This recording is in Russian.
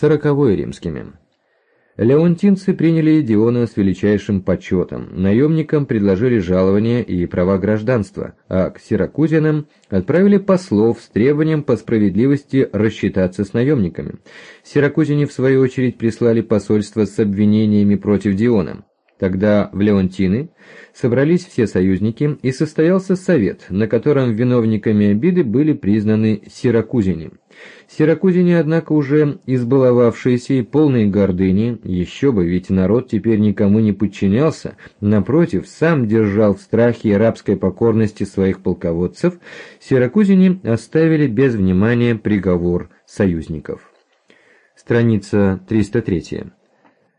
40 римскими. Леонтинцы приняли Диона с величайшим почетом, наемникам предложили жалования и права гражданства, а к сиракузянам отправили послов с требованием по справедливости рассчитаться с наемниками. Сиракузяне, в свою очередь, прислали посольство с обвинениями против Диона. Тогда в Леонтины собрались все союзники, и состоялся совет, на котором виновниками обиды были признаны сиракузяне. Сиракузяне, однако, уже избаловавшиеся и полные гордыни, еще бы, ведь народ теперь никому не подчинялся, напротив, сам держал в страхе и рабской покорности своих полководцев, сиракузяне оставили без внимания приговор союзников. Страница 303.